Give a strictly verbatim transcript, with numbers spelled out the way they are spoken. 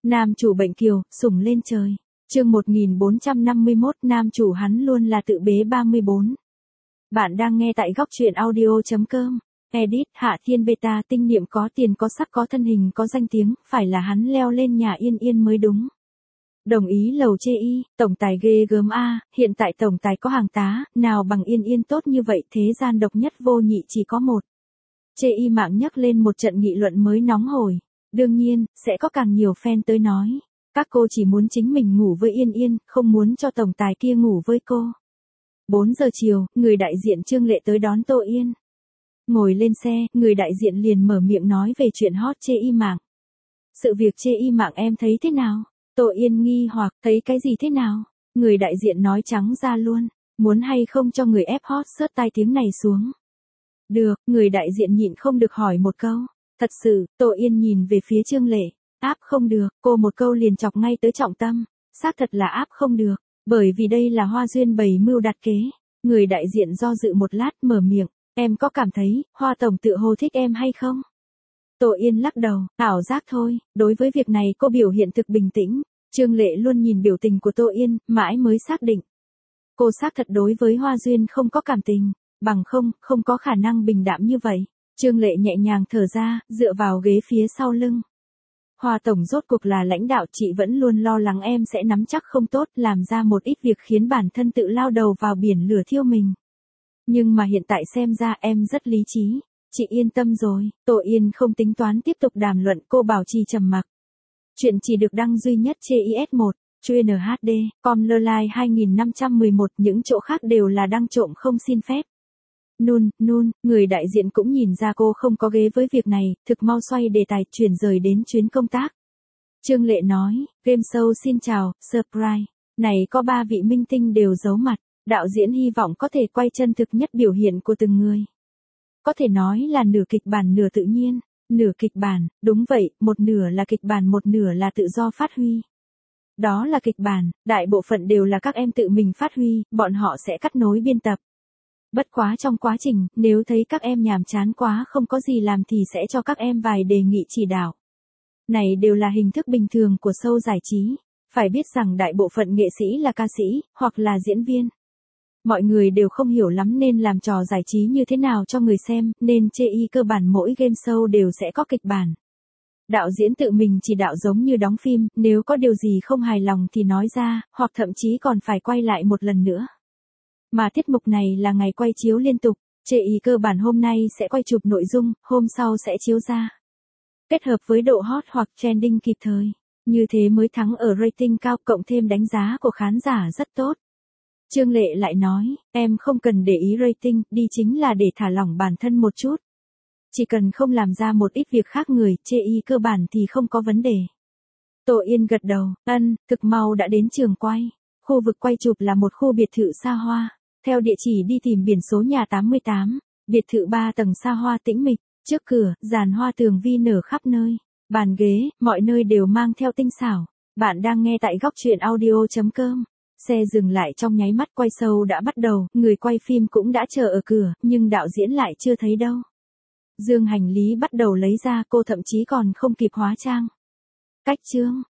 Nam chủ bệnh kiều, sủng lên trời. Chương một nghìn bốn trăm năm mươi mốt, nam chủ hắn luôn là tự bế ba mươi bốn. Bạn đang nghe tại góc truyện audio chấm com. Edit, Hạ Thiên Beta, tinh niệm có tiền có sắc có thân hình có danh tiếng, phải là hắn leo lên nhà Yên Yên mới đúng. Đồng ý lầu chê y, tổng tài ghê gớm a, hiện tại tổng tài có hàng tá, nào bằng Yên Yên tốt như vậy, thế gian độc nhất vô nhị chỉ có một. Chê y mạng nhắc lên một trận nghị luận mới nóng hổi. Đương nhiên, sẽ có càng nhiều fan tới nói. Các cô chỉ muốn chính mình ngủ với Yên Yên, không muốn cho tổng tài kia ngủ với cô. bốn giờ chiều, người đại diện Trương Lệ tới đón Tô Yên. Ngồi lên xe, người đại diện liền mở miệng nói về chuyện hot chê y mạng. Sự việc chê y mạng em thấy thế nào? Tô Yên nghi hoặc, thấy cái gì thế nào? Người đại diện nói trắng ra luôn, muốn hay không cho người ép hot search tai tiếng này xuống. Được, người đại diện nhịn không được hỏi một câu. Thật sự, Tô Yên nhìn về phía Trương Lệ, áp không được, cô một câu liền chọc ngay tới trọng tâm, xác thật là áp không được, bởi vì đây là Hoa Duyên bày mưu đặt kế. Người đại diện do dự một lát mở miệng, em có cảm thấy, Hoa Tổng tự hồ thích em hay không? Tô Yên lắc đầu, ảo giác thôi, đối với việc này cô biểu hiện thực bình tĩnh. Trương Lệ luôn nhìn biểu tình của Tô Yên, mãi mới xác định. Cô xác thật đối với Hoa Duyên không có cảm tình, bằng không, không có khả năng bình đạm như vậy. Trương Lệ nhẹ nhàng thở ra, dựa vào ghế phía sau lưng. Hoa Tổng rốt cuộc là lãnh đạo, chị vẫn luôn lo lắng em sẽ nắm chắc không tốt, làm ra một ít việc khiến bản thân tự lao đầu vào biển lửa thiêu mình. Nhưng mà hiện tại xem ra em rất lý trí, chị yên tâm rồi. Tô Yên không tính toán tiếp tục đàm luận, cô bảo trì trầm mặc. Chuyện chỉ được đăng duy nhất trên i ét một, chuyên en hát đê, com lơ lai hai nghìn năm trăm mười một, những chỗ khác đều là đăng trộm không xin phép. Nun, nun, người đại diện cũng nhìn ra cô không có ghế với việc này, thực mau xoay đề tài chuyển rời đến chuyến công tác. Trương Lệ nói, game show xin chào, surprise, này có ba vị minh tinh đều giấu mặt, đạo diễn hy vọng có thể quay chân thực nhất biểu hiện của từng người. Có thể nói là nửa kịch bản nửa tự nhiên, nửa kịch bản, đúng vậy, một nửa là kịch bản một nửa là tự do phát huy. Đó là kịch bản, đại bộ phận đều là các em tự mình phát huy, bọn họ sẽ cắt nối biên tập. Bất quá trong quá trình, nếu thấy các em nhàm chán quá không có gì làm thì sẽ cho các em vài đề nghị chỉ đạo. Này đều là hình thức bình thường của show giải trí. Phải biết rằng đại bộ phận nghệ sĩ là ca sĩ, hoặc là diễn viên. Mọi người đều không hiểu lắm nên làm trò giải trí như thế nào cho người xem, nên chê y cơ bản mỗi game show đều sẽ có kịch bản. Đạo diễn tự mình chỉ đạo giống như đóng phim, nếu có điều gì không hài lòng thì nói ra, hoặc thậm chí còn phải quay lại một lần nữa. Mà tiết mục này là ngày quay chiếu liên tục, chê y cơ bản hôm nay sẽ quay chụp nội dung, hôm sau sẽ chiếu ra. Kết hợp với độ hot hoặc trending kịp thời, như thế mới thắng ở rating cao, cộng thêm đánh giá của khán giả rất tốt. Trương Lệ lại nói, em không cần để ý rating, đi chính là để thả lỏng bản thân một chút. Chỉ cần không làm ra một ít việc khác người, chê y cơ bản thì không có vấn đề. Tô Yên gật đầu, ân, thực mau đã đến trường quay. Khu vực quay chụp là một khu biệt thự xa hoa. Theo địa chỉ đi tìm biển số nhà tám mươi tám, biệt thự ba tầng xa hoa tĩnh mịch, trước cửa, giàn hoa tường vi nở khắp nơi, bàn ghế, mọi nơi đều mang theo tinh xảo. Bạn đang nghe tại góc truyện audio chấm com. Xe dừng lại trong nháy mắt, quay show đã bắt đầu, người quay phim cũng đã chờ ở cửa, nhưng đạo diễn lại chưa thấy đâu. Dương hành lý bắt đầu lấy ra, cô thậm chí còn không kịp hóa trang. Cách chương,